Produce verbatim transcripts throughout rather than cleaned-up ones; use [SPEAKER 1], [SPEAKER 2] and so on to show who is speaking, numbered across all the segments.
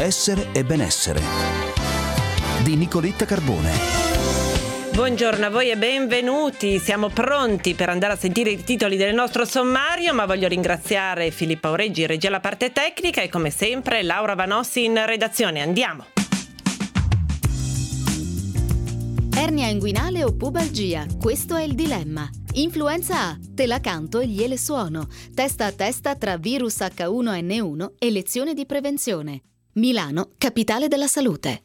[SPEAKER 1] Essere e benessere di Nicoletta Carbone.
[SPEAKER 2] Buongiorno a voi e benvenuti. Siamo pronti per andare a sentire i titoli del nostro sommario, ma voglio ringraziare Filippo Aureggi, regia alla parte tecnica, e come sempre Laura Vanossi in redazione. Andiamo.
[SPEAKER 3] Ernia inguinale o pubalgia? Questo è il dilemma. Influenza A, te la canto e gliele suono. Testa a testa tra virus acca uno enne uno e lezione di prevenzione. Milano, capitale della salute.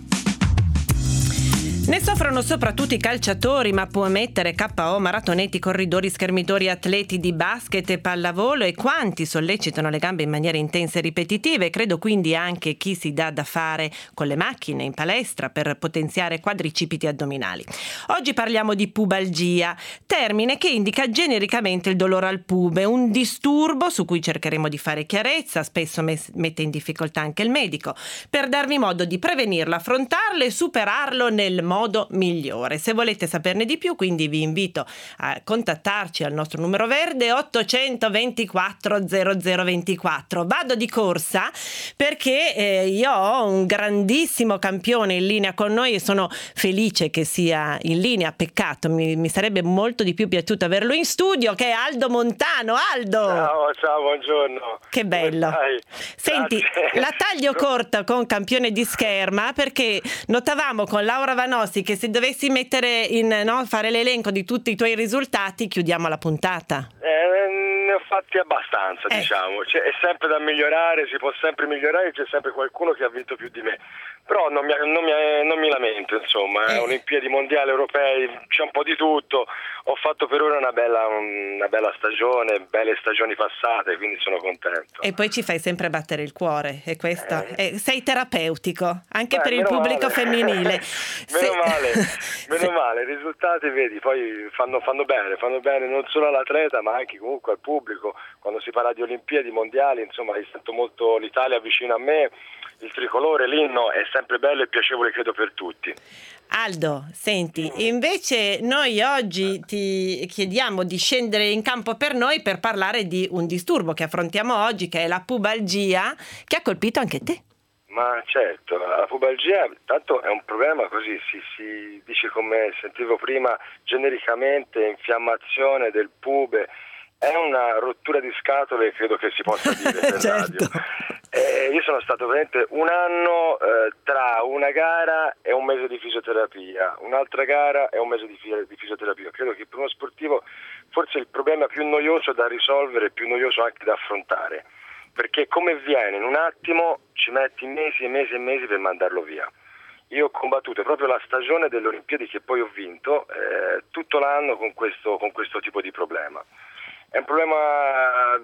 [SPEAKER 2] Ne soffrono soprattutto i calciatori, ma può mettere K O maratoneti, corridori, schermitori, atleti di basket e pallavolo, e quanti sollecitano le gambe in maniera intensa e ripetitiva, e credo quindi anche chi si dà da fare con le macchine in palestra per potenziare quadricipiti addominali. Oggi parliamo di pubalgia, termine che indica genericamente il dolore al pube, un disturbo su cui cercheremo di fare chiarezza, spesso mette in difficoltà anche il medico, per darvi modo di prevenirlo, affrontarlo e superarlo nel modo migliore. Se volete saperne di più, quindi vi invito a contattarci al nostro numero verde ottocentoventiquattro zero zero ventiquattro. Vado di corsa perché eh, io ho un grandissimo campione in linea con noi e sono felice che sia in linea. Peccato, mi, mi sarebbe molto di più piaciuto averlo in studio, che è Aldo Montano. Aldo!
[SPEAKER 4] Ciao, ciao, buongiorno.
[SPEAKER 2] Che bello. Senti,
[SPEAKER 4] Grazie.
[SPEAKER 2] la taglio corta con campione di scherma, perché notavamo con Laura Vanossi che se dovessi mettere in no, fare l'elenco di tutti i tuoi risultati, chiudiamo la puntata.
[SPEAKER 4] Eh, ne ho fatti abbastanza,
[SPEAKER 2] eh.
[SPEAKER 4] diciamo. C'è, è sempre da migliorare, si può sempre migliorare, c'è sempre qualcuno che ha vinto più di me. Però non mi, non mi, non mi lamento, insomma, eh. Olimpiadi mondiali, europei, c'è un po' di tutto. Ho fatto per ora una bella, una bella stagione, belle stagioni passate, quindi sono contento.
[SPEAKER 2] E poi ci fai sempre battere il cuore, e questo eh. è, sei terapeutico, anche
[SPEAKER 4] eh,
[SPEAKER 2] per il pubblico
[SPEAKER 4] male.
[SPEAKER 2] femminile.
[SPEAKER 4] Meno male, meno
[SPEAKER 2] Se...
[SPEAKER 4] male, i risultati, vedi, poi fanno, fanno bene, fanno bene non solo all'atleta, ma anche comunque al pubblico. Quando si parla di Olimpiadi mondiali, insomma, io sento molto l'Italia vicino a me, il tricolore, l'inno è sempre bello e piacevole, credo, per tutti.
[SPEAKER 2] Aldo, senti, invece noi oggi ti chiediamo di scendere in campo per noi per parlare di un disturbo che affrontiamo oggi, che è la pubalgia, che ha colpito anche te.
[SPEAKER 4] Ma certo, la pubalgia tanto è un problema così, si, si dice, come sentivo prima, genericamente infiammazione del pube, è una rottura di scatole, credo che si possa dire per
[SPEAKER 2] certo.
[SPEAKER 4] radio. Eh, io sono stato veramente un anno eh, tra una gara e un mese di fisioterapia, un'altra gara e un mese di, fi- di fisioterapia. Credo che per uno sportivo forse il problema più noioso da risolvere, più noioso anche da affrontare, perché come viene in un attimo ci metti mesi e mesi e mesi per mandarlo via. Io ho combattuto proprio la stagione delle Olimpiadi, che poi ho vinto, eh, tutto l'anno con questo, con questo tipo di problema. È un problema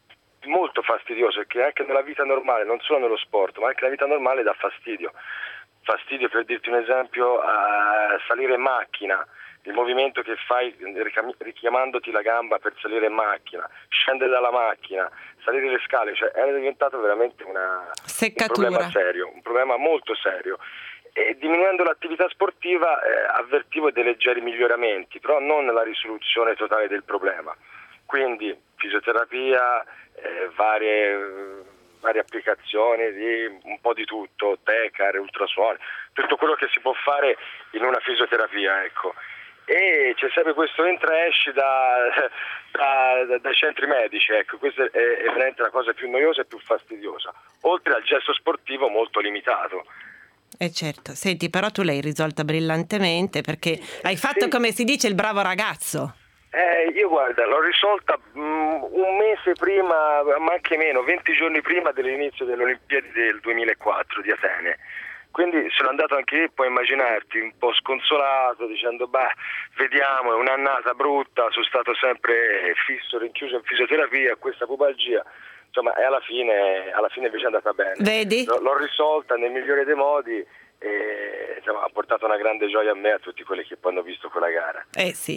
[SPEAKER 4] molto fastidioso, perché anche nella vita normale, non solo nello sport, ma anche nella vita normale dà fastidio. Fastidio, per dirti un esempio, a salire in macchina, il movimento che fai richiamandoti la gamba per salire in macchina, scendere dalla macchina, salire le scale, cioè è diventato veramente una, un problema serio, un problema molto serio. E diminuendo l'attività sportiva eh, avvertivo dei leggeri miglioramenti, però non la risoluzione totale del problema. Quindi fisioterapia, eh, varie, varie applicazioni di un po' di tutto, tecar, ultrasuoni, tutto quello che si può fare in una fisioterapia, ecco. E c'è sempre questo entra e esci da, da, da, dai centri medici, ecco, questa è, è veramente la cosa più noiosa e più fastidiosa, oltre al gesto sportivo molto limitato.
[SPEAKER 2] Eh certo, senti, però tu l'hai risolta brillantemente, perché hai fatto, sì, come si dice, il bravo ragazzo.
[SPEAKER 4] Eh, io guarda, l'ho risolta mh, un mese prima, ma anche meno, venti giorni prima dell'inizio delle Olimpiadi del duemilaquattro di Atene. Quindi sono andato anche lì, puoi immaginarti, un po' sconsolato, dicendo beh, vediamo, è un'annata brutta, sono stato sempre fisso, rinchiuso in fisioterapia, questa pubalgia, insomma, e alla fine, alla fine invece è andata bene.
[SPEAKER 2] Vedi?
[SPEAKER 4] L- l'ho risolta nel migliore dei modi e insomma, ha portato una grande gioia a me e a tutti quelli che poi hanno visto quella gara.
[SPEAKER 2] Eh sì.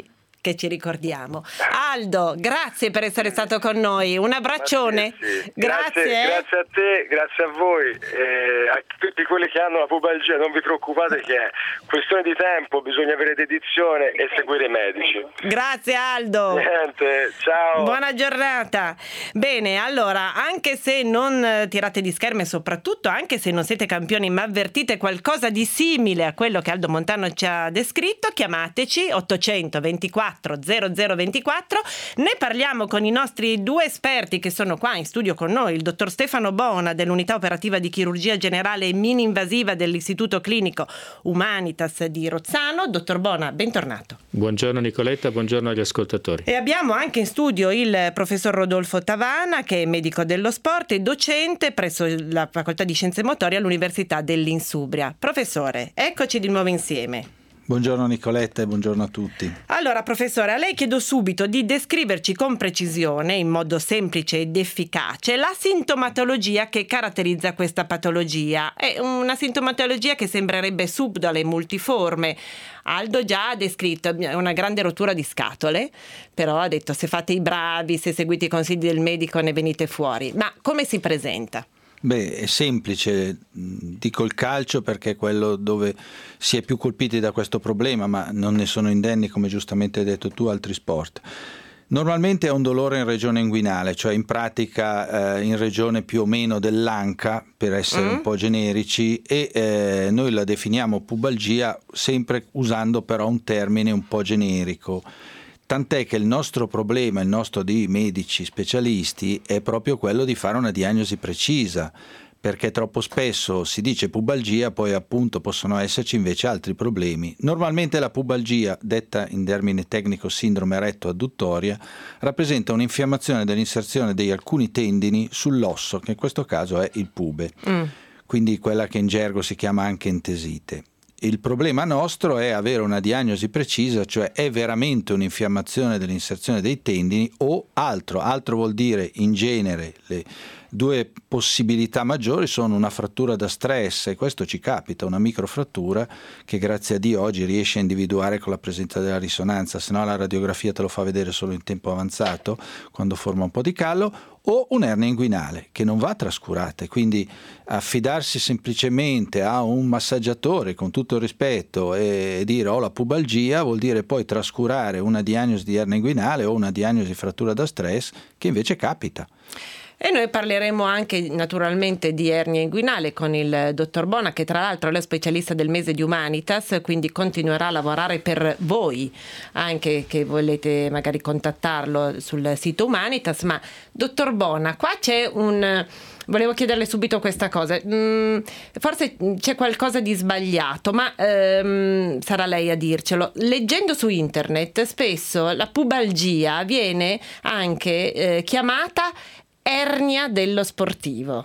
[SPEAKER 2] che ci ricordiamo. Aldo, grazie per essere stato con noi, un abbraccione.
[SPEAKER 4] Sì.
[SPEAKER 2] Grazie.
[SPEAKER 4] Grazie, grazie a te, grazie a voi, eh, a tutti quelli che hanno la pubalgia, non vi preoccupate che è questione di tempo, bisogna avere dedizione e seguire i medici.
[SPEAKER 2] Grazie Aldo.
[SPEAKER 4] Niente, ciao.
[SPEAKER 2] Buona giornata. Bene, allora, anche se non tirate di schermo e soprattutto anche se non siete campioni ma avvertite qualcosa di simile a quello che Aldo Montano ci ha descritto, chiamateci ottocento ventiquattro zero zero ventiquattro. Ne parliamo con i nostri due esperti che sono qua in studio con noi, il dottor Stefano Bona dell'unità operativa di chirurgia generale e mini invasiva dell'Istituto Clinico Humanitas di Rozzano. Dottor Bona, bentornato.
[SPEAKER 5] Buongiorno Nicoletta, buongiorno agli ascoltatori.
[SPEAKER 2] E abbiamo anche in studio il professor Rodolfo Tavana, che è medico dello sport e docente presso la Facoltà di Scienze Motorie all'Università dell'Insubria. Professore, eccoci di nuovo insieme.
[SPEAKER 6] Buongiorno Nicoletta e buongiorno a tutti.
[SPEAKER 2] Allora professore, a lei chiedo subito di descriverci con precisione, in modo semplice ed efficace, la sintomatologia che caratterizza questa patologia. È una sintomatologia che sembrerebbe subdola e multiforme. Aldo già ha descritto una grande rottura di scatole, però ha detto se fate i bravi, se seguite i consigli del medico ne venite fuori. Ma come si presenta?
[SPEAKER 6] Beh, è semplice, dico il calcio perché è quello dove si è più colpiti da questo problema, ma non ne sono indenni, come giustamente hai detto tu, altri sport. Normalmente è un dolore in regione inguinale, cioè in pratica eh, in regione più o meno dell'anca, per essere mm. un po' generici, e eh, noi la definiamo pubalgia sempre usando però un termine un po' generico. Tant'è che il nostro problema, il nostro di medici specialisti, è proprio quello di fare una diagnosi precisa, perché troppo spesso si dice pubalgia, poi appunto possono esserci invece altri problemi. Normalmente la pubalgia, detta in termine tecnico sindrome eretto-adduttoria, rappresenta un'infiammazione dell'inserzione di alcuni tendini sull'osso, che in questo caso è il pube, mm. quindi quella che in gergo si chiama anche entesite. Il problema nostro è avere una diagnosi precisa, cioè è veramente un'infiammazione dell'inserzione dei tendini o altro. Altro vuol dire in genere le due possibilità maggiori sono una frattura da stress, e questo ci capita, una microfrattura che grazie a Dio oggi riesce a individuare con la presenza della risonanza, se no la radiografia te lo fa vedere solo in tempo avanzato, quando forma un po' di callo, o un'ernia inguinale che non va trascurata. Quindi affidarsi semplicemente a un massaggiatore, con tutto il rispetto, e dire ho la pubalgia vuol dire poi trascurare una diagnosi di ernia inguinale o una diagnosi di frattura da stress, che invece capita.
[SPEAKER 2] E noi parleremo anche naturalmente di ernia inguinale con il dottor Bona, che tra l'altro è lo specialista del mese di Humanitas, quindi continuerà a lavorare per voi, anche che volete magari contattarlo sul sito Humanitas. Ma dottor Bona, qua c'è un... Volevo chiederle subito questa cosa, mm, forse c'è qualcosa di sbagliato, ma ehm, sarà lei a dircelo. Leggendo su internet spesso la pubalgia viene anche eh, chiamata ernia dello sportivo.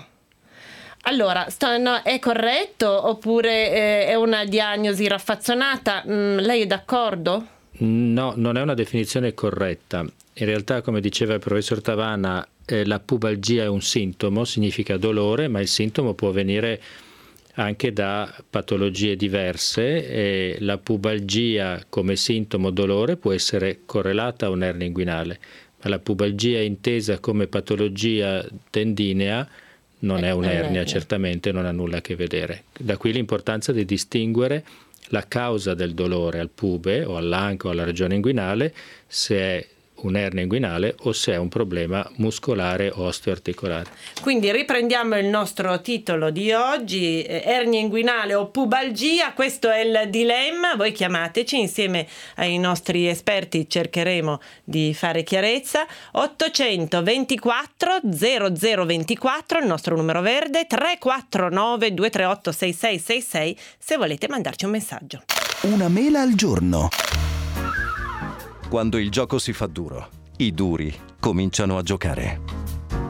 [SPEAKER 2] Allora, sto, no, è corretto oppure eh, è una diagnosi raffazzonata? Mm, lei è d'accordo?
[SPEAKER 5] No, non è una definizione corretta. In realtà, come diceva il professor Tavana, eh, la pubalgia è un sintomo, significa dolore, ma il sintomo può venire anche da patologie diverse, e la pubalgia come sintomo dolore può essere correlata a un'ernia inguinale, ma la pubalgia intesa come patologia tendinea non è un'ernia, certamente non ha nulla a che vedere. Da qui l'importanza di distinguere la causa del dolore al pube o all'anca o alla regione inguinale, se è un'ernia inguinale o se è un problema muscolare o osteoarticolare.
[SPEAKER 2] Quindi riprendiamo il nostro titolo di oggi, ernia inguinale o pubalgia, questo è il dilemma. Voi chiamateci, insieme ai nostri esperti cercheremo di fare chiarezza. Ottocento ventiquattro zero zero ventiquattro, il nostro numero verde, tre quattro nove due tre otto sei sei sei sei se volete mandarci un messaggio.
[SPEAKER 1] Una mela al giorno. Quando il gioco si fa duro, i duri cominciano a giocare.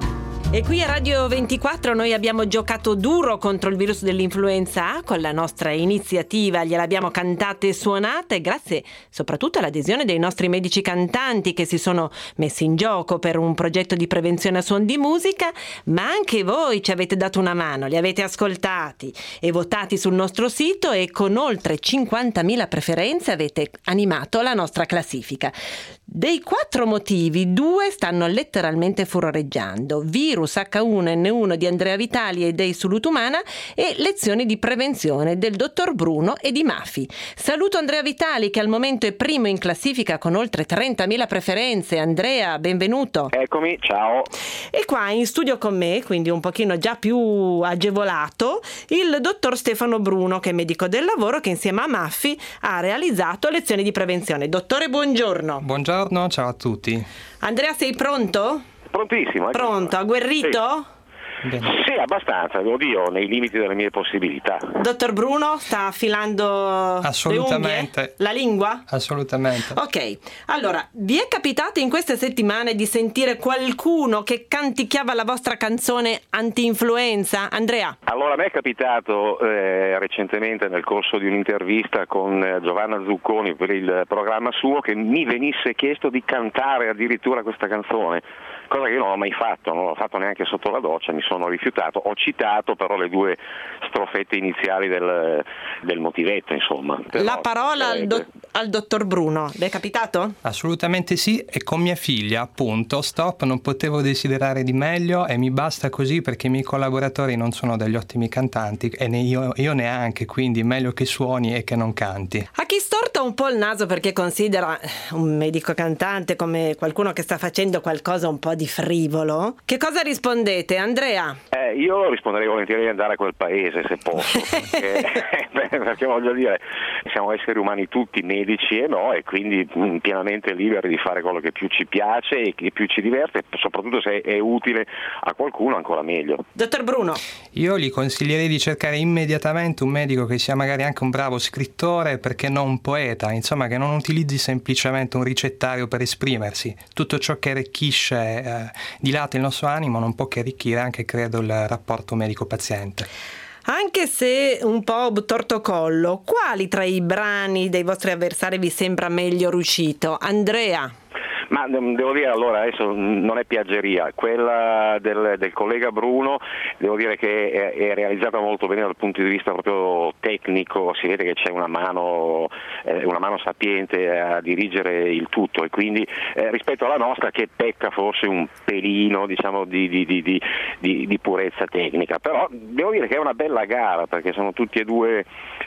[SPEAKER 2] E qui a Radio ventiquattro noi abbiamo giocato duro contro il virus dell'influenza A con la nostra iniziativa, gliel'abbiamo cantata e suonata, e grazie soprattutto all'adesione dei nostri medici cantanti che si sono messi in gioco per un progetto di prevenzione a suon di musica, ma anche voi ci avete dato una mano, li avete ascoltati e votati sul nostro sito, e con oltre cinquantamila preferenze avete animato la nostra classifica. Dei quattro motivi, due stanno letteralmente furoreggiando: virus acca uno enne uno di Andrea Vitali e dei Sulutumana e lezioni di prevenzione del dottor Bruno e di Mafi. Saluto Andrea Vitali, che al momento è primo in classifica con oltre trentamila preferenze. Andrea, benvenuto.
[SPEAKER 7] Eccomi, ciao.
[SPEAKER 2] E qua in studio con me, quindi un pochino già più agevolato, il dottor Stefano Bruno, che è medico del lavoro, che insieme a Mafi ha realizzato lezioni di prevenzione. Dottore, buongiorno.
[SPEAKER 8] Buongiorno, ciao a tutti.
[SPEAKER 2] Andrea, sei pronto?
[SPEAKER 7] Prontissimo.
[SPEAKER 2] Pronto, agguerrito?
[SPEAKER 7] Sì. Sì, abbastanza, devo dire, nei limiti delle mie possibilità.
[SPEAKER 2] Dottor Bruno, sta affilando
[SPEAKER 8] Assolutamente.
[SPEAKER 2] le unghie? La lingua?
[SPEAKER 8] Assolutamente.
[SPEAKER 2] Ok, allora, vi è capitato in queste settimane di sentire qualcuno che canticchiava la vostra canzone anti-influenza? Andrea?
[SPEAKER 7] Allora, a me è capitato eh, recentemente nel corso di un'intervista con eh, Giovanna Zucconi per il programma suo che mi venisse chiesto di cantare addirittura questa canzone, cosa che io non ho mai fatto, non l'ho fatto neanche sotto la doccia, mi sono rifiutato. Ho citato però le due strofette iniziali del, del motivetto, insomma. Però,
[SPEAKER 2] la parola al, do, al dottor Bruno, le è capitato?
[SPEAKER 8] Assolutamente sì, e con mia figlia, appunto, stop, non potevo desiderare di meglio e mi basta così, perché i miei collaboratori non sono degli ottimi cantanti e ne io, io neanche, quindi meglio che suoni e che non canti.
[SPEAKER 2] A chi storta un po' il naso perché considera un medico cantante come qualcuno che sta facendo qualcosa un po' di frivolo, che cosa rispondete, Andrea?
[SPEAKER 7] Eh, io risponderei volentieri di andare a quel paese se posso, perché, perché voglio dire, siamo esseri umani tutti, medici e no, e quindi mh, pienamente liberi di fare quello che più ci piace e che più ci diverte, soprattutto se è utile a qualcuno, ancora meglio.
[SPEAKER 2] Dottor Bruno?
[SPEAKER 8] Io gli consiglierei di cercare immediatamente un medico che sia magari anche un bravo scrittore, perché non un poeta, insomma, che non utilizzi semplicemente un ricettario per esprimersi. Tutto ciò che arricchisce, eh, dilata il nostro animo, non può che arricchire anche, credo, il rapporto medico-paziente.
[SPEAKER 2] Anche se un po' tortocollo, quali tra i brani dei vostri avversari vi sembra meglio riuscito? Andrea?
[SPEAKER 7] Ma devo dire, allora, adesso non è piaggeria, quella del, del collega Bruno devo dire che è, è realizzata molto bene dal punto di vista proprio tecnico, si vede che c'è una mano, eh, una mano sapiente a dirigere il tutto, e quindi eh, rispetto alla nostra, che pecca forse un pelino, diciamo, di, di, di, di, di, di purezza tecnica, però devo dire che è una bella gara, perché sono tutti e due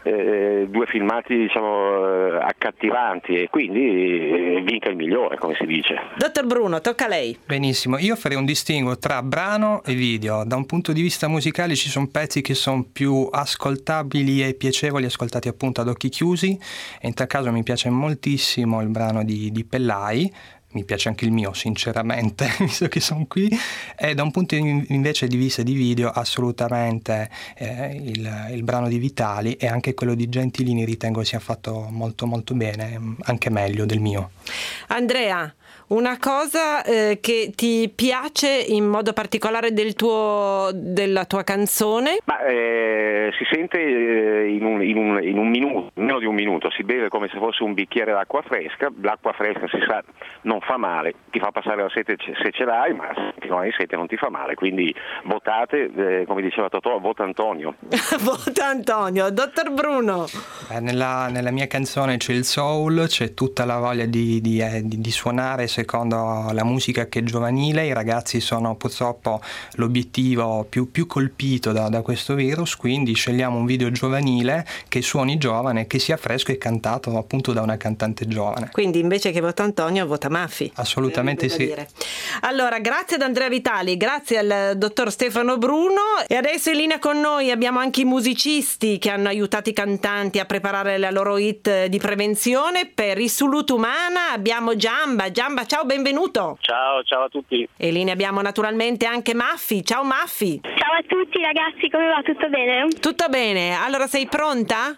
[SPEAKER 7] eh, due filmati, diciamo, accattivanti, e quindi eh, vinca il migliore, come si dice.
[SPEAKER 2] Dottor Bruno, tocca a lei.
[SPEAKER 8] Benissimo, io farei un distinguo tra brano e video. Da un punto di vista musicale ci sono pezzi che sono più ascoltabili e piacevoli, ascoltati appunto ad occhi chiusi, e in tal caso mi piace moltissimo il brano di, di Pellai. Mi piace anche il mio, sinceramente, visto che sono qui. E da un punto invece di vista di video, assolutamente eh, il, il brano di Vitali e anche quello di Gentilini ritengo sia fatto molto molto bene, anche meglio del mio.
[SPEAKER 2] Andrea, una cosa eh, che ti piace in modo particolare del tuo, della tua canzone?
[SPEAKER 7] Ma eh, si sente eh, in, un, in, un, in un minuto, meno di un minuto, si beve come se fosse un bicchiere d'acqua fresca. L'acqua fresca, si sa, non fa male, ti fa passare la sete se ce l'hai, ma se non hai sete non ti fa male, quindi votate, eh, come diceva Totò, vota Antonio.
[SPEAKER 2] Vota Antonio. Dottor Bruno?
[SPEAKER 8] Eh, nella, nella mia canzone c'è il soul, c'è tutta la voglia di, di, eh, di, di suonare secondo la musica che è giovanile. I ragazzi sono purtroppo l'obiettivo più, più colpito da, da questo virus, quindi scegliamo un video giovanile che suoni giovane, che sia fresco e cantato appunto da una cantante giovane.
[SPEAKER 2] Quindi invece che vota Antonio vota Mafi.
[SPEAKER 8] Assolutamente sì.
[SPEAKER 2] Dire. Allora, grazie ad Andrea Vitali, grazie al dottor Stefano Bruno, e adesso in linea con noi abbiamo anche i musicisti che hanno aiutato i cantanti a preparare la loro hit di prevenzione. Per i Sulutumana abbiamo Giamba. Giamba, ciao, benvenuto.
[SPEAKER 9] Ciao, ciao a tutti.
[SPEAKER 2] E in linea abbiamo naturalmente anche Mafi. Ciao Mafi.
[SPEAKER 10] Ciao a tutti ragazzi, come va? Tutto bene?
[SPEAKER 2] Tutto bene, allora sei pronta?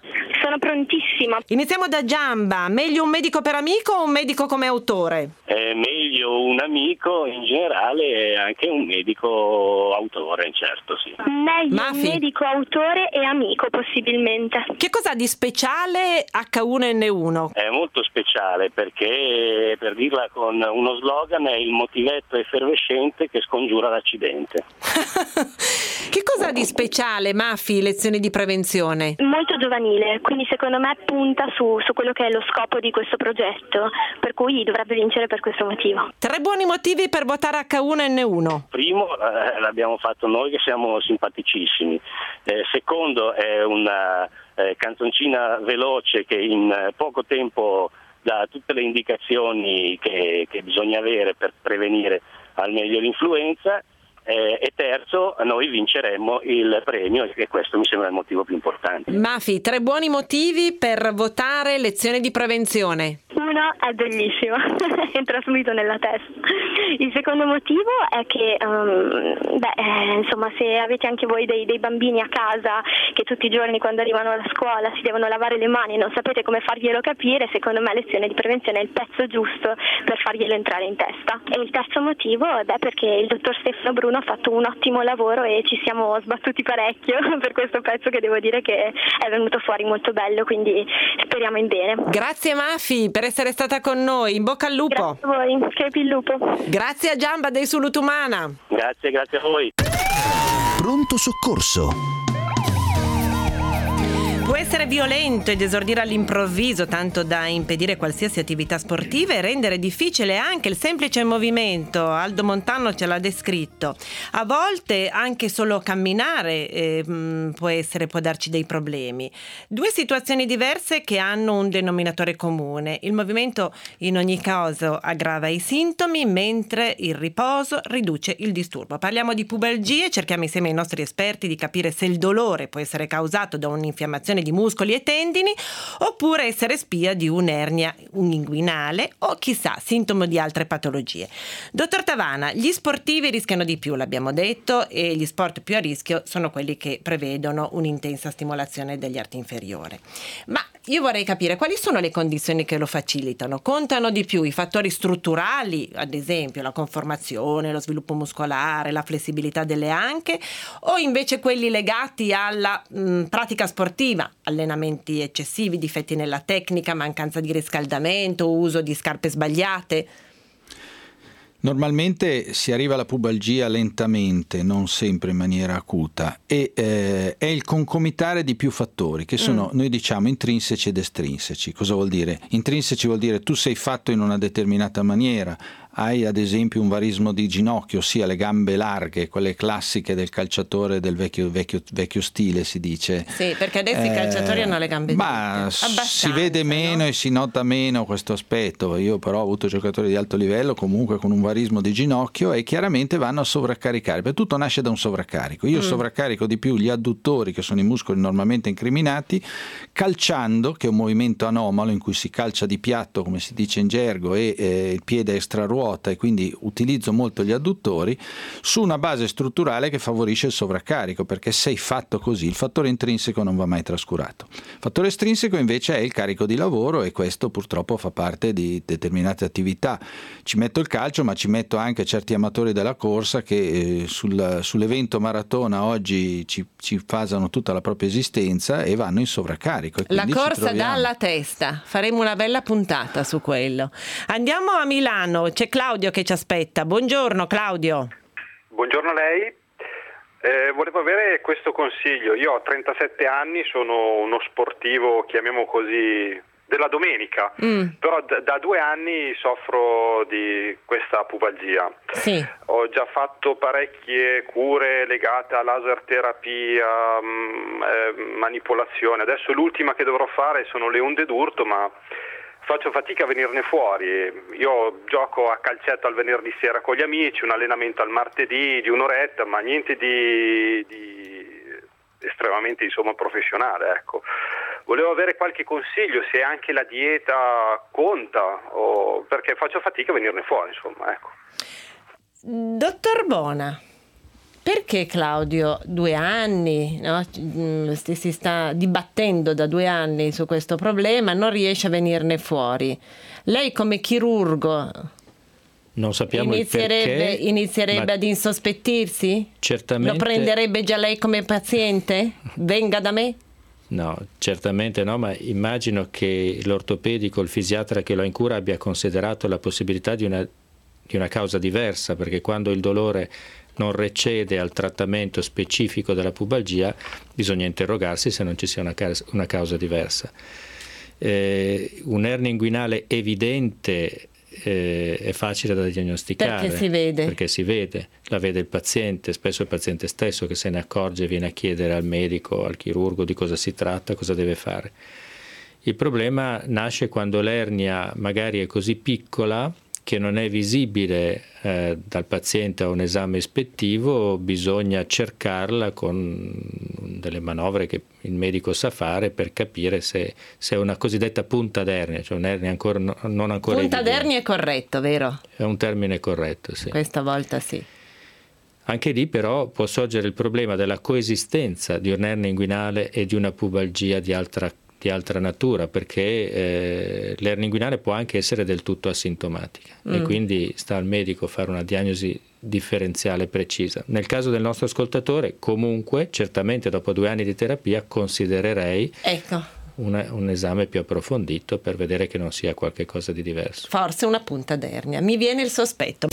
[SPEAKER 9] sono prontissima.
[SPEAKER 2] Iniziamo da Giamba. Meglio un medico per amico o un medico come autore?
[SPEAKER 10] È meglio un amico in generale e anche un medico autore, certo, sì.
[SPEAKER 9] Meglio
[SPEAKER 2] Mafi.
[SPEAKER 9] un medico autore e amico, possibilmente.
[SPEAKER 2] Che cos'ha di speciale acca uno enne uno?
[SPEAKER 10] È molto speciale perché, per dirla con uno slogan, è il motivetto effervescente che scongiura l'accidente.
[SPEAKER 2] Che cosa ha di speciale, Mafi, lezioni di prevenzione?
[SPEAKER 9] Molto giovanile, quindi secondo me punta su, su quello che è lo scopo di questo progetto, per cui dovrebbe vincere per questo motivo.
[SPEAKER 2] Tre buoni motivi per votare acca uno enne uno.
[SPEAKER 10] Primo, eh, l'abbiamo fatto noi che siamo simpaticissimi. Eh, secondo, è una eh, canzoncina veloce che in eh, poco tempo dà tutte le indicazioni che, che bisogna avere per prevenire al meglio l'influenza. Eh, e terzo, noi vinceremmo il premio e questo mi sembra il motivo più importante.
[SPEAKER 2] Mafi, tre buoni motivi per votare lezione di prevenzione.
[SPEAKER 9] Uno è bellissimo, entra subito nella testa. Il secondo motivo è che um, beh, eh, insomma, se avete anche voi dei, dei bambini a casa che tutti i giorni quando arrivano alla scuola si devono lavare le mani e non sapete come farglielo capire, secondo me lezione di prevenzione è il pezzo giusto per farglielo entrare in testa. E il terzo motivo è beh, perché il dottor Stefano Bruno ha fatto un ottimo lavoro e ci siamo sbattuti parecchio per questo pezzo che devo dire che è venuto fuori molto bello, quindi speriamo in bene.
[SPEAKER 2] Grazie Mafi per essere stata con noi, in bocca al lupo.
[SPEAKER 9] Grazie a voi, crepi il lupo.
[SPEAKER 2] Grazie a Giamba dei Sulutumana.
[SPEAKER 10] Grazie, grazie a voi.
[SPEAKER 1] Pronto soccorso.
[SPEAKER 2] Può essere violento ed esordire all'improvviso, tanto da impedire qualsiasi attività sportiva e rendere difficile anche il semplice movimento. Aldo Montano ce l'ha descritto. A volte anche solo camminare eh, può essere, può darci dei problemi. Due situazioni diverse che hanno un denominatore comune. Il movimento in ogni caso aggrava i sintomi, mentre il riposo riduce il disturbo. Parliamo di pubalgie, cerchiamo insieme ai nostri esperti di capire se il dolore può essere causato da un'infiammazione di muscoli e tendini oppure essere spia di un'ernia inguinale o chissà sintomo di altre patologie. Dottor Tavana, gli sportivi rischiano di più, l'abbiamo detto, e gli sport più a rischio sono quelli che prevedono un'intensa stimolazione degli arti inferiori. Ma io vorrei capire quali sono le condizioni che lo facilitano. Contano di più i fattori strutturali, ad esempio la conformazione, lo sviluppo muscolare, la flessibilità delle anche, o invece quelli legati alla mh, pratica sportiva, allenamenti eccessivi, difetti nella tecnica, mancanza di riscaldamento, uso di scarpe sbagliate?
[SPEAKER 6] Normalmente si arriva alla pubalgia lentamente, non sempre in maniera acuta, e eh, è il concomitare di più fattori che sono, mm. noi diciamo, intrinseci ed estrinseci. Cosa vuol dire? Intrinseci vuol dire tu sei fatto in una determinata maniera, hai ad esempio un varismo di ginocchio, ossia le gambe larghe, quelle classiche del calciatore del vecchio, vecchio, vecchio stile, si dice.
[SPEAKER 2] Sì, perché adesso eh, i calciatori hanno le gambe
[SPEAKER 6] ma si vede meno, no? E si nota meno questo aspetto. Io però ho avuto giocatori di alto livello comunque con un varismo di ginocchio e chiaramente vanno a sovraccaricare, perché tutto nasce da un sovraccarico. Io mm. sovraccarico di più gli adduttori, che sono i muscoli normalmente incriminati, calciando, che è un movimento anomalo in cui si calcia di piatto, come si dice in gergo, e eh, il piede extra ruota, e quindi utilizzo molto gli adduttori su una base strutturale che favorisce il sovraccarico, perché sei fatto così. Il fattore intrinseco non va mai trascurato. Il fattore estrinseco invece è il carico di lavoro, e questo purtroppo fa parte di determinate attività. Ci metto il calcio, ma ci metto anche certi amatori della corsa che eh, sul, sull'evento maratona oggi ci, ci fasano tutta la propria esistenza e vanno in sovraccarico.
[SPEAKER 2] La corsa dalla testa, faremo una bella puntata su quello. Andiamo a Milano, c'è Claudio che ci aspetta. Buongiorno Claudio.
[SPEAKER 11] Buongiorno a lei. Eh, volevo avere questo consiglio. Io ho trentasette anni, sono uno sportivo, chiamiamo così, della domenica, mm. però d- da due anni soffro di questa pubalgia.
[SPEAKER 2] Sì.
[SPEAKER 11] Ho già fatto parecchie cure legate a laser terapia, mh, eh, manipolazione. Adesso l'ultima che dovrò fare sono le onde d'urto, ma faccio fatica a venirne fuori. Io gioco a calcetto al venerdì sera con gli amici, un allenamento al martedì di un'oretta, ma niente di, di estremamente insomma professionale, ecco. Volevo avere qualche consiglio, se anche la dieta conta, o perché faccio fatica a venirne fuori, insomma, ecco.
[SPEAKER 2] Dottor Bona, Perché Claudio, due anni, no? si sta dibattendo da due anni su questo problema, non riesce a venirne fuori? Lei come chirurgo
[SPEAKER 5] non sappiamo
[SPEAKER 2] inizierebbe,
[SPEAKER 5] il perché,
[SPEAKER 2] inizierebbe ad insospettirsi?
[SPEAKER 5] Certamente.
[SPEAKER 2] Lo prenderebbe già lei come paziente? Venga da me?
[SPEAKER 5] No, certamente no, ma immagino che l'ortopedico, il fisiatra che lo ha in cura abbia considerato la possibilità di una, di una causa diversa, perché quando il dolore non recede al trattamento specifico della pubalgia bisogna interrogarsi se non ci sia una, ca- una causa diversa. Eh, un'ernia inguinale evidente eh, è facile da diagnosticare.
[SPEAKER 2] Perché si vede.
[SPEAKER 5] Perché si vede, la vede il paziente, spesso è il paziente stesso che se ne accorge e viene a chiedere al medico, al chirurgo di cosa si tratta, cosa deve fare. Il problema nasce quando l'ernia magari è così piccola che non è visibile eh, dal paziente a un esame ispettivo, bisogna cercarla con delle manovre che il medico sa fare per capire se, se è una cosiddetta punta d'ernia, cioè un'ernia ancora, non ancora
[SPEAKER 2] punta
[SPEAKER 5] evidente.
[SPEAKER 2] d'ernia è corretto, vero?
[SPEAKER 5] È un termine corretto, sì.
[SPEAKER 2] Questa volta sì.
[SPEAKER 5] Anche lì però può sorgere il problema della coesistenza di un'ernia inguinale e di una pubalgia di altra di altra natura, perché eh, l'ernia inguinale può anche essere del tutto asintomatica mm. e quindi sta al medico fare una diagnosi differenziale precisa. Nel caso del nostro ascoltatore, comunque, certamente dopo due anni di terapia considererei
[SPEAKER 2] ecco.
[SPEAKER 5] una, un esame più approfondito per vedere che non sia qualche cosa di diverso.
[SPEAKER 2] Forse una punta d'ernia, mi viene il sospetto.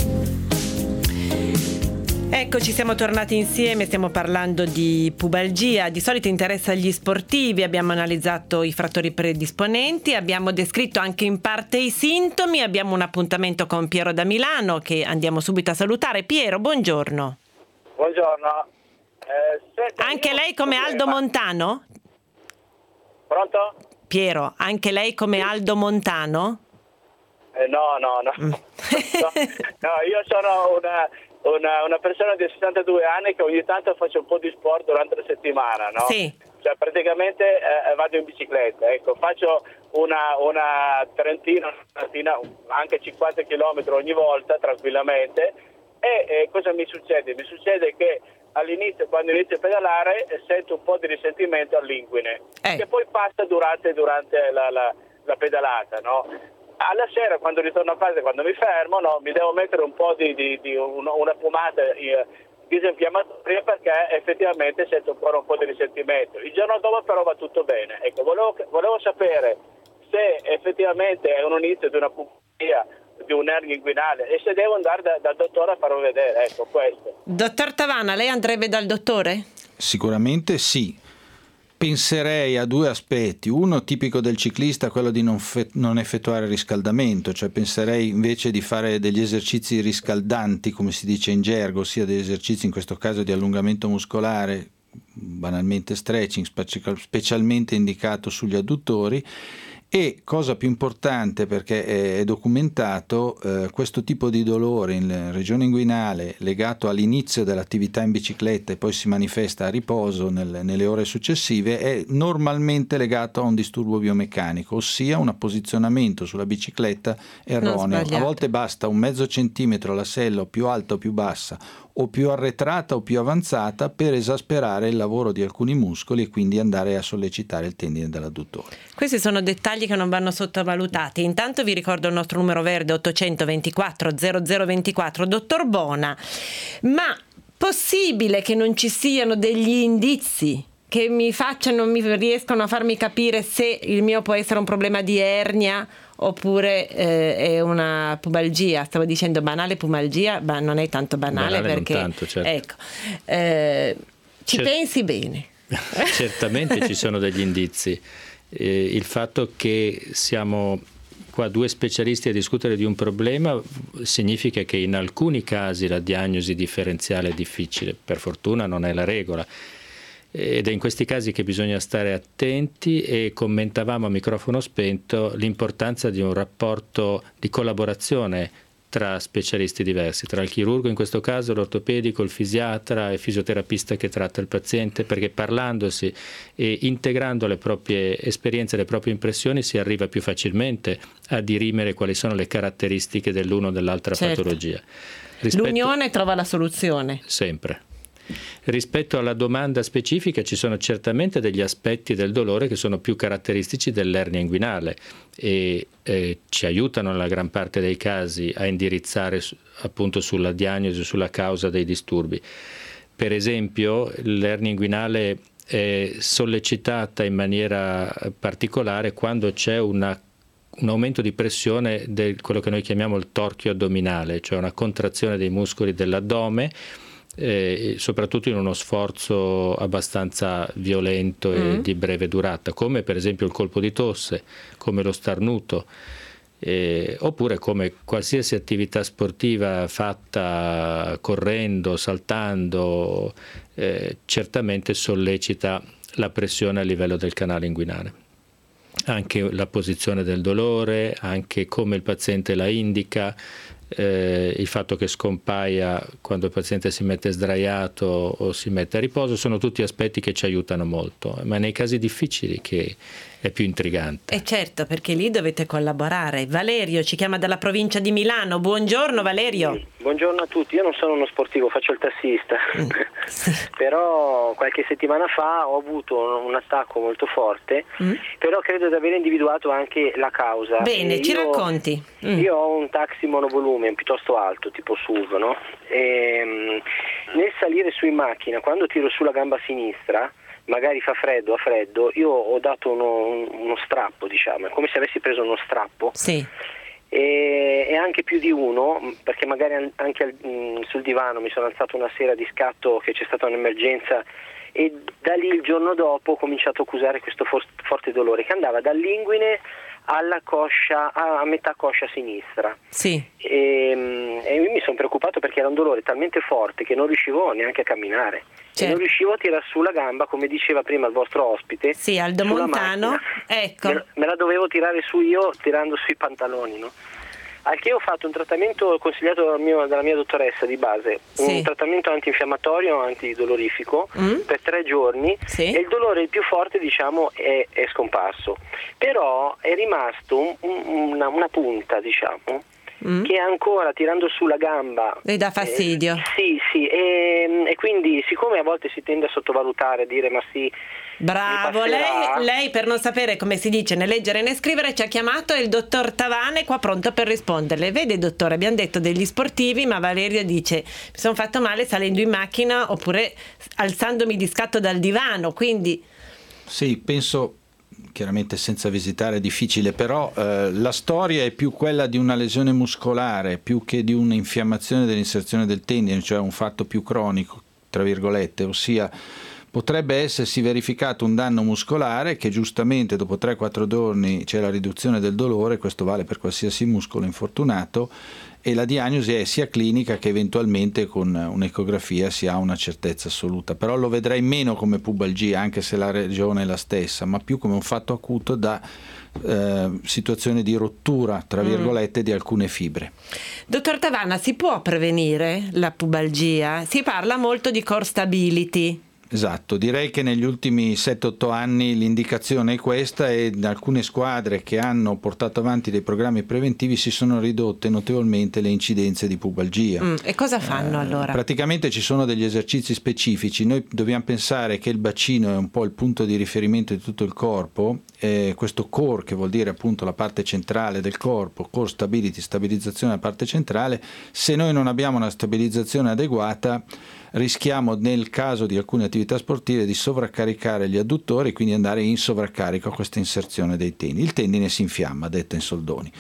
[SPEAKER 2] Eccoci, siamo tornati insieme, stiamo parlando di pubalgia, di solito interessa gli sportivi, abbiamo analizzato i fattori predisponenti, abbiamo descritto anche in parte i sintomi, abbiamo un appuntamento con Piero da Milano che andiamo subito a salutare. Piero, buongiorno.
[SPEAKER 12] Buongiorno. Eh, senta,
[SPEAKER 2] anche lei come Aldo Montano?
[SPEAKER 12] Pronto?
[SPEAKER 2] Piero, anche lei come Aldo Montano?
[SPEAKER 12] Eh, no, no, no.
[SPEAKER 2] Mm.
[SPEAKER 12] no. No, io sono una... Una, una persona di sessantadue anni che ogni tanto faccio un po' di sport durante la settimana, no?
[SPEAKER 2] Sì.
[SPEAKER 12] Cioè praticamente eh, vado in bicicletta, ecco, faccio una, una trentina, una, anche cinquanta chilometri ogni volta tranquillamente e eh, cosa mi succede? Mi succede che all'inizio, quando inizio a pedalare, eh, sento un po' di risentimento all'inguine, eh. che poi passa durante, durante la, la, la pedalata, no? Alla sera, quando ritorno a casa, quando mi fermo, no, mi devo mettere un po' di, di, di una, una pomata eh, disinfiammatoria perché effettivamente sento ancora un po' di risentimento. Il giorno dopo però va tutto bene. Ecco, volevo, volevo sapere se effettivamente è un inizio di una pubalgia, di un'ernia inguinale e se devo andare da, dal dottore a farlo vedere. Ecco, questo.
[SPEAKER 2] Dottor Tavana, lei andrebbe dal dottore?
[SPEAKER 6] Sicuramente sì. Penserei a due aspetti, uno tipico del ciclista, quello di non, fe- non effettuare riscaldamento, cioè penserei invece di fare degli esercizi riscaldanti, come si dice in gergo, ossia degli esercizi in questo caso di allungamento muscolare, banalmente stretching, specialmente indicato sugli adduttori. E cosa più importante, perché è documentato, eh, questo tipo di dolore in regione inguinale legato all'inizio dell'attività in bicicletta e poi si manifesta a riposo nel, nelle ore successive, è normalmente legato a un disturbo biomeccanico, ossia un posizionamento sulla bicicletta erroneo. A volte basta un mezzo centimetro la sella o più alta o più bassa o più arretrata o più avanzata per esasperare il lavoro di alcuni muscoli e quindi andare a sollecitare il tendine dell'adduttore.
[SPEAKER 2] Questi sono dettagli che non vanno sottovalutati. Intanto vi ricordo il nostro numero verde ottocentoventiquattro zero zero ventiquattro. Dottor Bona, ma possibile che non ci siano degli indizi che mi facciano, mi riescono a farmi capire se il mio può essere un problema di ernia oppure eh, è una pubalgia? Stavo dicendo banale pubalgia, ma non è tanto banale,
[SPEAKER 5] banale
[SPEAKER 2] perché
[SPEAKER 5] non tanto, certo.
[SPEAKER 2] ecco, eh, ci
[SPEAKER 5] Cer-
[SPEAKER 2] pensi bene.
[SPEAKER 5] Certamente ci sono degli indizi. Eh, il fatto che siamo qua due specialisti a discutere di un problema significa che in alcuni casi la diagnosi differenziale è difficile, per fortuna non è la regola. Ed è in questi casi che bisogna stare attenti, e commentavamo a microfono spento l'importanza di un rapporto di collaborazione tra specialisti diversi, tra il chirurgo in questo caso, l'ortopedico, il fisiatra e il fisioterapista che tratta il paziente, perché parlandosi e integrando le proprie esperienze, le proprie impressioni si arriva più facilmente a dirimere quali sono le caratteristiche dell'uno o dell'altra
[SPEAKER 2] certo.
[SPEAKER 5] patologia. Rispetto...
[SPEAKER 2] L'unione trova la soluzione.
[SPEAKER 5] Sempre. Rispetto alla domanda specifica ci sono certamente degli aspetti del dolore che sono più caratteristici dell'ernia inguinale e eh, ci aiutano nella gran parte dei casi a indirizzare appunto sulla diagnosi, sulla causa dei disturbi. Per esempio l'ernia inguinale è sollecitata in maniera particolare quando c'è una, un aumento di pressione del quello che noi chiamiamo il torchio addominale, cioè una contrazione dei muscoli dell'addome, eh, soprattutto in uno sforzo abbastanza violento e mm. di breve durata, come per esempio il colpo di tosse, come lo starnuto, eh, oppure come qualsiasi attività sportiva fatta correndo, saltando, eh, certamente sollecita la pressione a livello del canale inguinale. Anche la posizione del dolore, anche come il paziente la indica, eh, il fatto che scompaia quando il paziente si mette sdraiato o si mette a riposo, sono tutti aspetti che ci aiutano molto, ma nei casi difficili che è più intrigante.
[SPEAKER 2] E certo, perché lì dovete collaborare. Valerio ci chiama dalla provincia di Milano. Buongiorno Valerio.
[SPEAKER 13] Sì, buongiorno a tutti. Io non sono uno sportivo, faccio il tassista. Mm. Sì. Però qualche settimana fa ho avuto un attacco molto forte, mm. però credo di aver individuato anche la causa.
[SPEAKER 2] Bene,
[SPEAKER 13] e
[SPEAKER 2] ci
[SPEAKER 13] io,
[SPEAKER 2] racconti. Mm.
[SPEAKER 13] Io ho un taxi monovolume piuttosto alto, tipo S U V, no? E, mh, nel salire su in macchina, quando tiro sulla gamba sinistra, magari fa freddo, a freddo, io ho dato uno, uno strappo, diciamo, è come se avessi preso uno strappo.
[SPEAKER 2] Sì.
[SPEAKER 13] E, e anche più di uno, perché magari anche al, mh, sul divano mi sono alzato una sera di scatto che c'è stata un'emergenza e da lì il giorno dopo ho cominciato a accusare questo for- forte dolore che andava dall'inguine alla coscia, a, a metà coscia sinistra.
[SPEAKER 2] Sì.
[SPEAKER 13] E, e mi sono preoccupato perché era un dolore talmente forte che non riuscivo neanche a camminare. Certo. E non riuscivo a tirare su la gamba, come diceva prima il vostro ospite.
[SPEAKER 2] Sì, Aldo Montano. Ecco.
[SPEAKER 13] Me, me la dovevo tirare su io tirando sui pantaloni, no? Al che ho fatto un trattamento consigliato dal mio, dalla mia dottoressa di base, sì. un trattamento antinfiammatorio, antidolorifico mm. per tre giorni sì. e il dolore più forte, diciamo, è, è scomparso. Però è rimasto un, un, una, una punta, diciamo, mm. che ancora tirando su la gamba
[SPEAKER 2] le dà fastidio.
[SPEAKER 13] Eh, sì, sì, e, e quindi siccome a volte si tende a sottovalutare, a dire ma sì.
[SPEAKER 2] Bravo, lei, lei per non sapere come si dice né leggere né scrivere ci ha chiamato e il dottor Tavane è qua pronto per risponderle. Vede dottore, abbiamo detto degli sportivi, ma Valerio dice mi sono fatto male salendo in macchina oppure alzandomi di scatto dal divano, quindi
[SPEAKER 6] sì, penso chiaramente senza visitare è difficile, però eh, la storia è più quella di una lesione muscolare più che di un'infiammazione dell'inserzione del tendine, cioè un fatto più cronico tra virgolette, ossia potrebbe essersi verificato un danno muscolare che giustamente dopo tre quattro giorni c'è la riduzione del dolore, questo vale per qualsiasi muscolo infortunato, e la diagnosi è sia clinica che eventualmente con un'ecografia si ha una certezza assoluta, però lo vedrei meno come pubalgia anche se la regione è la stessa, ma più come un fatto acuto da eh, situazione di rottura tra virgolette mm. di alcune fibre.
[SPEAKER 2] Dottor Tavana, si può prevenire la pubalgia? Si parla molto di core stability.
[SPEAKER 6] Esatto, direi che negli ultimi sette otto anni l'indicazione è questa e alcune squadre che hanno portato avanti dei programmi preventivi si sono ridotte notevolmente le incidenze di pubalgia.
[SPEAKER 2] Mm, e cosa fanno eh, allora?
[SPEAKER 6] Praticamente ci sono degli esercizi specifici, noi dobbiamo pensare che il bacino è un po' il punto di riferimento di tutto il corpo, eh, questo core che vuol dire appunto la parte centrale del corpo, core stability, stabilizzazione della parte centrale, se noi non abbiamo una stabilizzazione adeguata rischiamo nel caso di alcune attività sportive di sovraccaricare gli adduttori e quindi andare in sovraccarico a questa inserzione dei tendini. Il tendine si infiamma, detta in soldoni.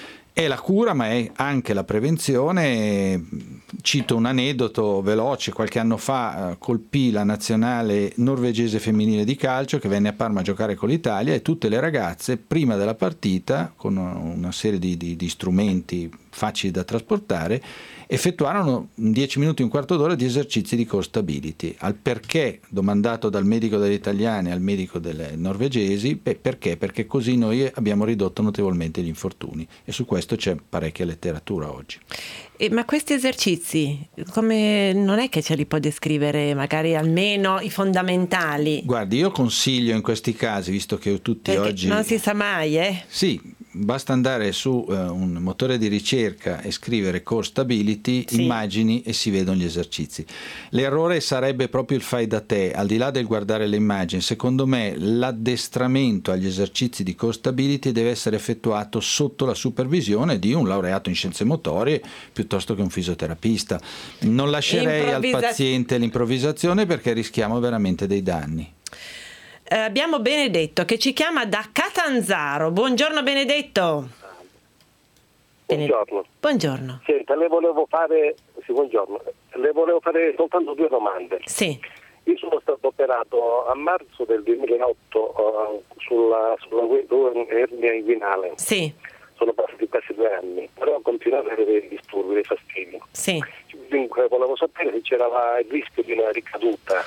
[SPEAKER 6] È la cura ma è anche la prevenzione. Cito un aneddoto veloce: qualche anno fa colpì la nazionale norvegese femminile di calcio che venne a Parma a giocare con l'Italia e tutte le ragazze prima della partita con una serie di, di, di strumenti facili da trasportare effettuarono dieci minuti, un quarto d'ora di esercizi di core stability. Al perché domandato dal medico degli italiani al medico delle norvegesi, beh, perché? Perché così noi abbiamo ridotto notevolmente gli infortuni e su questo c'è parecchia letteratura oggi.
[SPEAKER 2] E, ma questi esercizi, come non è che ce li può descrivere magari almeno i fondamentali?
[SPEAKER 6] Guardi, io consiglio in questi casi, visto che tutti
[SPEAKER 2] perché
[SPEAKER 6] oggi...
[SPEAKER 2] non si sa mai, eh?
[SPEAKER 6] Sì, basta andare su uh, un motore di ricerca e scrivere Core Stability, sì. immagini e si vedono gli esercizi. L'errore sarebbe proprio il fai da te, al di là del guardare le immagini. Secondo me l'addestramento agli esercizi di Core Stability deve essere effettuato sotto la supervisione di un laureato in scienze motorie piuttosto che un fisioterapista. Non lascerei Improvvisa- al paziente l'improvvisazione, perché rischiamo veramente dei danni.
[SPEAKER 2] Eh, abbiamo Benedetto che ci chiama da Catanzaro. Buongiorno Benedetto.
[SPEAKER 14] Buongiorno.
[SPEAKER 2] Buongiorno.
[SPEAKER 14] Senta, le volevo fare sì, buongiorno. Le volevo fare soltanto due domande.
[SPEAKER 2] Sì.
[SPEAKER 14] Io sono stato operato a marzo del duemilaotto uh, sulla, sulla ernia inguinale.
[SPEAKER 2] Sì.
[SPEAKER 14] Sono passati quasi due anni, però ho continuato ad avere dei disturbi, dei fastidi.
[SPEAKER 2] Sì.
[SPEAKER 14] Dunque volevo sapere se c'era la, il rischio di una ricaduta.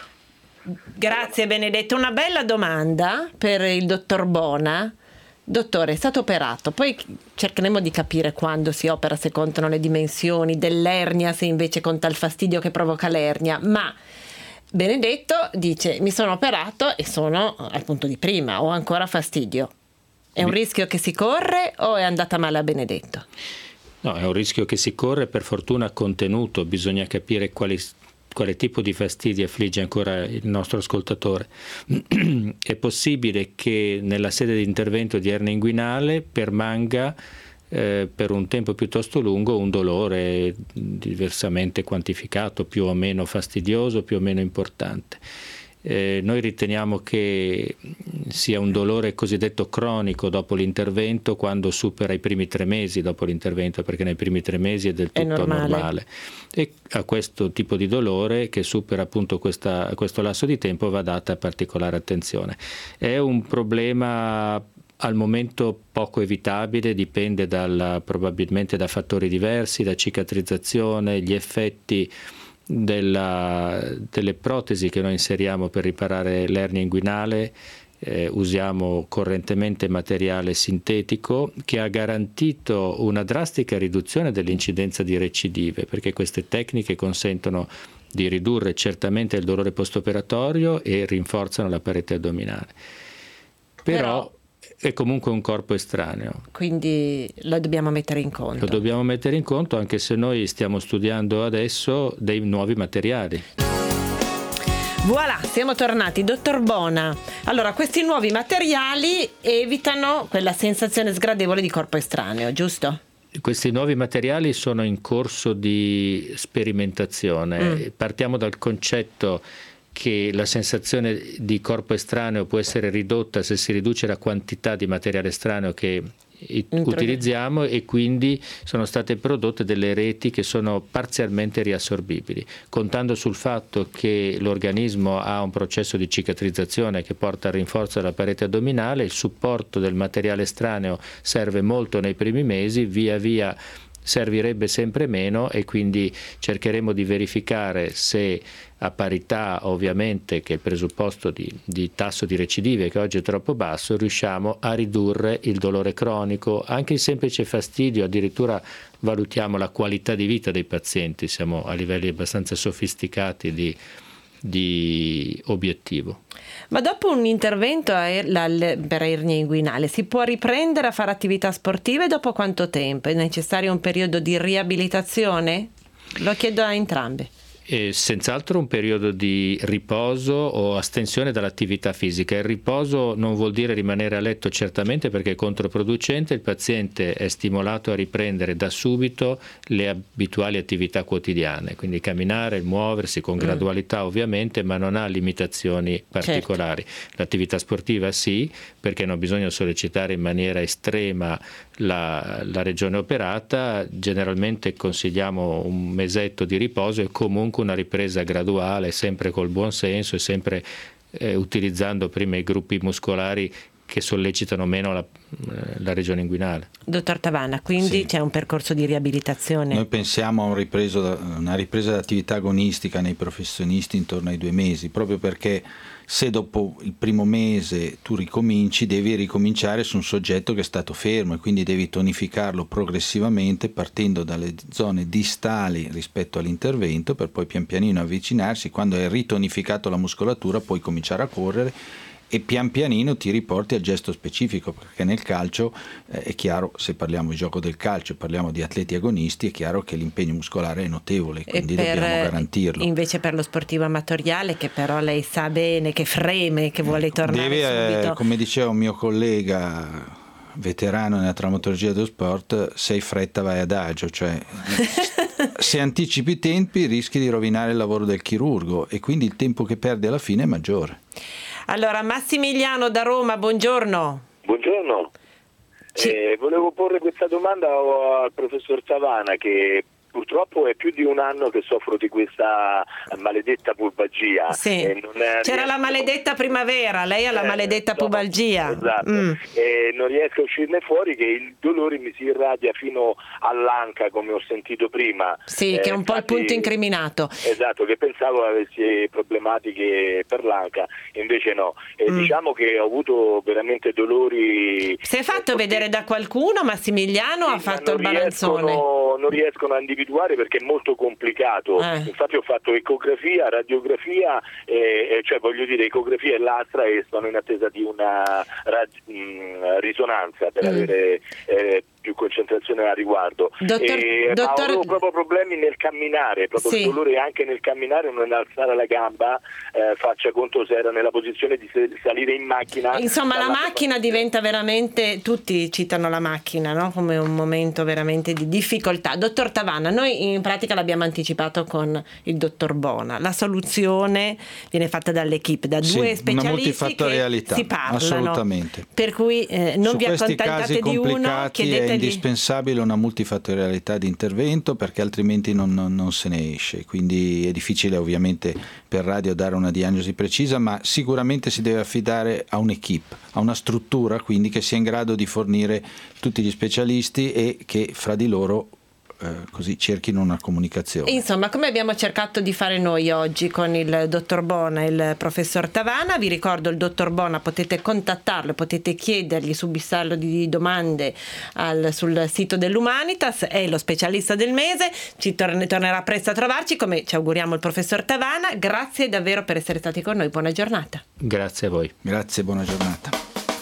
[SPEAKER 2] Grazie Benedetto, una bella domanda per il dottor Bona. Dottore, è stato operato, poi cercheremo di capire quando si opera, se contano le dimensioni dell'ernia, se invece conta il fastidio che provoca l'ernia, ma Benedetto dice mi sono operato e sono al punto di prima, ho ancora fastidio. È un rischio che si corre o è andata male a Benedetto?
[SPEAKER 5] No, è un rischio che si corre, per fortuna contenuto, bisogna capire quali quale tipo di fastidi affligge ancora il nostro ascoltatore. È possibile che nella sede di intervento di ernia inguinale permanga eh, per un tempo piuttosto lungo un dolore diversamente quantificato, più o meno fastidioso, più o meno importante. Eh, noi riteniamo che sia un dolore cosiddetto cronico dopo l'intervento, quando supera i primi tre mesi dopo l'intervento, perché nei primi tre mesi è del tutto è normale. normale. E a questo tipo di dolore, che supera appunto questa, questo lasso di tempo, va data particolare attenzione. È un problema al momento poco evitabile, dipende dal, probabilmente da fattori diversi, da cicatrizzazione, gli effetti Della, delle protesi che noi inseriamo per riparare l'ernia inguinale. Eh, usiamo correntemente materiale sintetico che ha garantito una drastica riduzione dell'incidenza di recidive, perché queste tecniche consentono di ridurre certamente il dolore post-operatorio e rinforzano la parete addominale. Però, Però è comunque un corpo estraneo.
[SPEAKER 2] Quindi lo dobbiamo mettere in conto.
[SPEAKER 5] Lo dobbiamo mettere in conto, anche se noi stiamo studiando adesso dei nuovi materiali.
[SPEAKER 2] Voilà, siamo tornati. Dottor Bona, allora questi nuovi materiali evitano quella sensazione sgradevole di corpo estraneo, giusto?
[SPEAKER 5] Questi nuovi materiali sono in corso di sperimentazione. Mm. Partiamo dal concetto che la sensazione di corpo estraneo può essere ridotta se si riduce la quantità di materiale estraneo che utilizziamo, e quindi sono state prodotte delle reti che sono parzialmente riassorbibili, contando sul fatto che l'organismo ha un processo di cicatrizzazione che porta al rinforzo della parete addominale. Il supporto del materiale estraneo serve molto nei primi mesi, via via servirebbe sempre meno, e quindi cercheremo di verificare se, a parità ovviamente che il presupposto di, di tasso di recidive, che oggi è troppo basso, riusciamo a ridurre il dolore cronico, anche il semplice fastidio. Addirittura valutiamo la qualità di vita dei pazienti, siamo a livelli abbastanza sofisticati di di obiettivo.
[SPEAKER 2] Ma dopo un intervento per ernia inguinale si può riprendere a fare attività sportive dopo quanto tempo? È necessario un periodo di riabilitazione? Lo chiedo a entrambi.
[SPEAKER 5] E senz'altro un periodo di riposo o astensione dall'attività fisica. Il riposo non vuol dire rimanere a letto, certamente, perché è controproducente. Il paziente è stimolato a riprendere da subito le abituali attività quotidiane, quindi camminare, muoversi con gradualità mm. ovviamente, ma non ha limitazioni particolari. Certo. L'attività sportiva sì, perché non bisogna sollecitare in maniera estrema la, la regione operata. Generalmente consigliamo un mesetto di riposo e comunque una ripresa graduale, sempre col buon senso e sempre eh, utilizzando prima i gruppi muscolari che sollecitano meno la, la regione inguinale.
[SPEAKER 2] Dottor Tavana, quindi sì, c'è un percorso di riabilitazione?
[SPEAKER 6] Noi pensiamo a un ripreso, una ripresa d'attività agonistica nei professionisti intorno ai due mesi, proprio perché se dopo il primo mese tu ricominci, devi ricominciare su un soggetto che è stato fermo, e quindi devi tonificarlo progressivamente partendo dalle zone distali rispetto all'intervento, per poi pian pianino avvicinarsi. Quando hai ritonificato la muscolatura puoi cominciare a correre e pian pianino ti riporti al gesto specifico, perché nel calcio eh, è chiaro, se parliamo di gioco del calcio, parliamo di atleti agonisti, è chiaro che l'impegno muscolare è notevole, quindi
[SPEAKER 2] per,
[SPEAKER 6] dobbiamo garantirlo.
[SPEAKER 2] Invece per lo sportivo amatoriale, che però lei sa bene, che freme, che vuole tornare
[SPEAKER 6] Deve,
[SPEAKER 2] subito.
[SPEAKER 6] Eh, come diceva un mio collega veterano nella traumatologia dello sport, sei fretta vai adagio, cioè se anticipi i tempi rischi di rovinare il lavoro del chirurgo e quindi il tempo che perdi alla fine è maggiore.
[SPEAKER 2] Allora, Massimiliano da Roma, buongiorno.
[SPEAKER 12] Buongiorno. Eh, volevo porre questa domanda al professor Tavana, che purtroppo è più di un anno che soffro di questa maledetta pubalgia.
[SPEAKER 2] Sì.
[SPEAKER 12] E non è,
[SPEAKER 2] C'era la maledetta primavera, lei ha la
[SPEAKER 12] eh,
[SPEAKER 2] maledetta
[SPEAKER 12] no,
[SPEAKER 2] pubalgia.
[SPEAKER 12] Esatto.
[SPEAKER 2] Mm.
[SPEAKER 12] E non riesco a uscirne fuori, che il dolore mi si irradia fino all'anca, come ho sentito prima.
[SPEAKER 2] Sì,
[SPEAKER 12] eh,
[SPEAKER 2] che è un po' il punto incriminato.
[SPEAKER 12] Esatto, che pensavo avessi problematiche per l'anca, invece no. E
[SPEAKER 2] Mm.
[SPEAKER 12] diciamo che ho avuto veramente dolori.
[SPEAKER 2] Si è fatto vedere da qualcuno, Massimiliano, o ha fatto il balanzone?
[SPEAKER 12] Riescono, non riescono a individuare perché è molto complicato.
[SPEAKER 2] Eh.
[SPEAKER 12] Infatti ho fatto ecografia, radiografia, e, e cioè voglio dire ecografia e lastra, e sono in attesa di una rad- mh, risonanza per
[SPEAKER 2] Mm.
[SPEAKER 12] avere eh, più concentrazione a riguardo.
[SPEAKER 2] Dottor-
[SPEAKER 12] e,
[SPEAKER 2] dottor-
[SPEAKER 12] Ma avevo proprio problemi nel camminare, proprio
[SPEAKER 2] Sì.
[SPEAKER 12] il dolore anche nel camminare, non alzare la gamba, eh, faccia conto se era nella posizione di salire in macchina.
[SPEAKER 2] Insomma, la
[SPEAKER 12] dalla-
[SPEAKER 2] macchina diventa veramente, tutti citano la macchina, no? Come un momento veramente di difficoltà. Dottor Tavana, noi in pratica l'abbiamo anticipato con il dottor Bona. La soluzione viene fatta dall'equipe, da
[SPEAKER 6] Sì,
[SPEAKER 2] due
[SPEAKER 6] una
[SPEAKER 2] specialisti che
[SPEAKER 6] multifattorialità,
[SPEAKER 2] si parlano.
[SPEAKER 6] assolutamente.
[SPEAKER 2] Per cui eh, non
[SPEAKER 6] Su
[SPEAKER 2] vi
[SPEAKER 6] questi
[SPEAKER 2] accontentate
[SPEAKER 6] casi
[SPEAKER 2] di uno,
[SPEAKER 6] complicati è
[SPEAKER 2] chiedetegli.
[SPEAKER 6] indispensabile una multifattorialità di intervento, perché altrimenti non, non, non se ne esce, quindi è difficile ovviamente per radio dare una diagnosi precisa, ma sicuramente si deve affidare a un'equipe, a una struttura quindi che sia in grado di fornire tutti gli specialisti e che fra di loro eh, così cerchino una comunicazione.
[SPEAKER 2] Insomma, come abbiamo cercato di fare noi oggi con il dottor Bona e il professor Tavana, vi ricordo il dottor Bona, potete contattarlo, potete chiedergli, subissarlo di domande al, sul sito dell'Humanitas, è lo specialista del mese, ci torne, tornerà presto a trovarci, come ci auguriamo il professor Tavana. Grazie davvero per essere stati con noi, buona giornata.
[SPEAKER 5] Grazie a voi.
[SPEAKER 6] Grazie, buona giornata.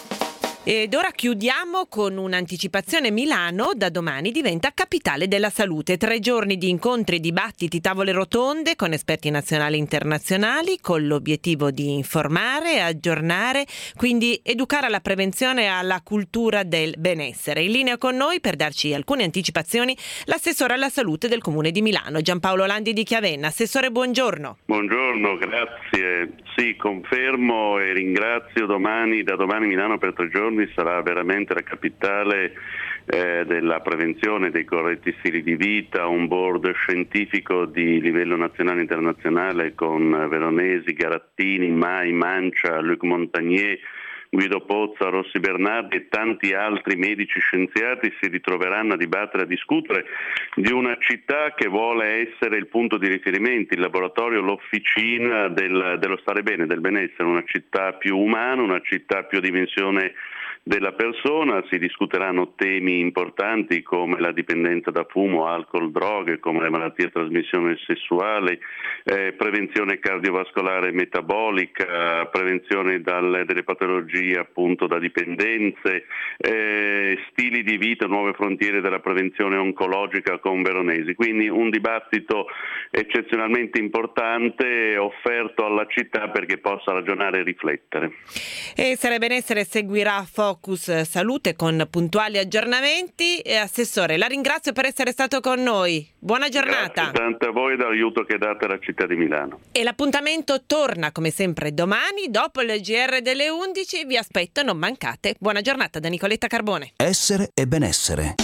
[SPEAKER 2] Ed ora chiudiamo con un'anticipazione. Milano da domani diventa capitale della salute. Tre giorni di incontri, dibattiti, tavole rotonde con esperti nazionali e internazionali, con l'obiettivo di informare, aggiornare, quindi educare alla prevenzione e alla cultura del benessere. In linea con noi per darci alcune anticipazioni l'assessore alla salute del Comune di Milano, Giampaolo Landi di Chiavenna. Assessore, buongiorno.
[SPEAKER 15] Buongiorno, grazie. Sì, confermo e ringrazio. Domani, da domani Milano per tre giorni sarà veramente la capitale eh, della prevenzione dei corretti stili di vita, un board scientifico di livello nazionale e internazionale con Veronesi, Garattini, Mai, Mancia, Luc Montagnier, Guido Pozza, Rossi Bernardi e tanti altri medici scienziati si ritroveranno a dibattere, a discutere di una città che vuole essere il punto di riferimento, il laboratorio, l'officina del, dello stare bene, del benessere, una città più umana, una città più a dimensione della persona. Si discuteranno temi importanti come la dipendenza da fumo, alcol, droghe, come le malattie a trasmissione sessuale, eh, prevenzione cardiovascolare e metabolica, prevenzione dal, delle patologie appunto da dipendenze, eh, stili di vita, nuove frontiere della prevenzione oncologica con Veronesi. Quindi un dibattito eccezionalmente importante offerto alla città perché possa ragionare e riflettere.
[SPEAKER 2] E Sare Benessere seguirà Focus Salute con puntuali aggiornamenti. E Assessore, la ringrazio per essere stato con noi. Buona giornata.
[SPEAKER 15] Grazie tanto a voi dall'aiuto che date alla città di Milano.
[SPEAKER 2] E l'appuntamento torna come sempre domani dopo il G R delle undici. Vi aspetto, non mancate. Buona giornata da Nicoletta Carbone.
[SPEAKER 1] Essere e benessere.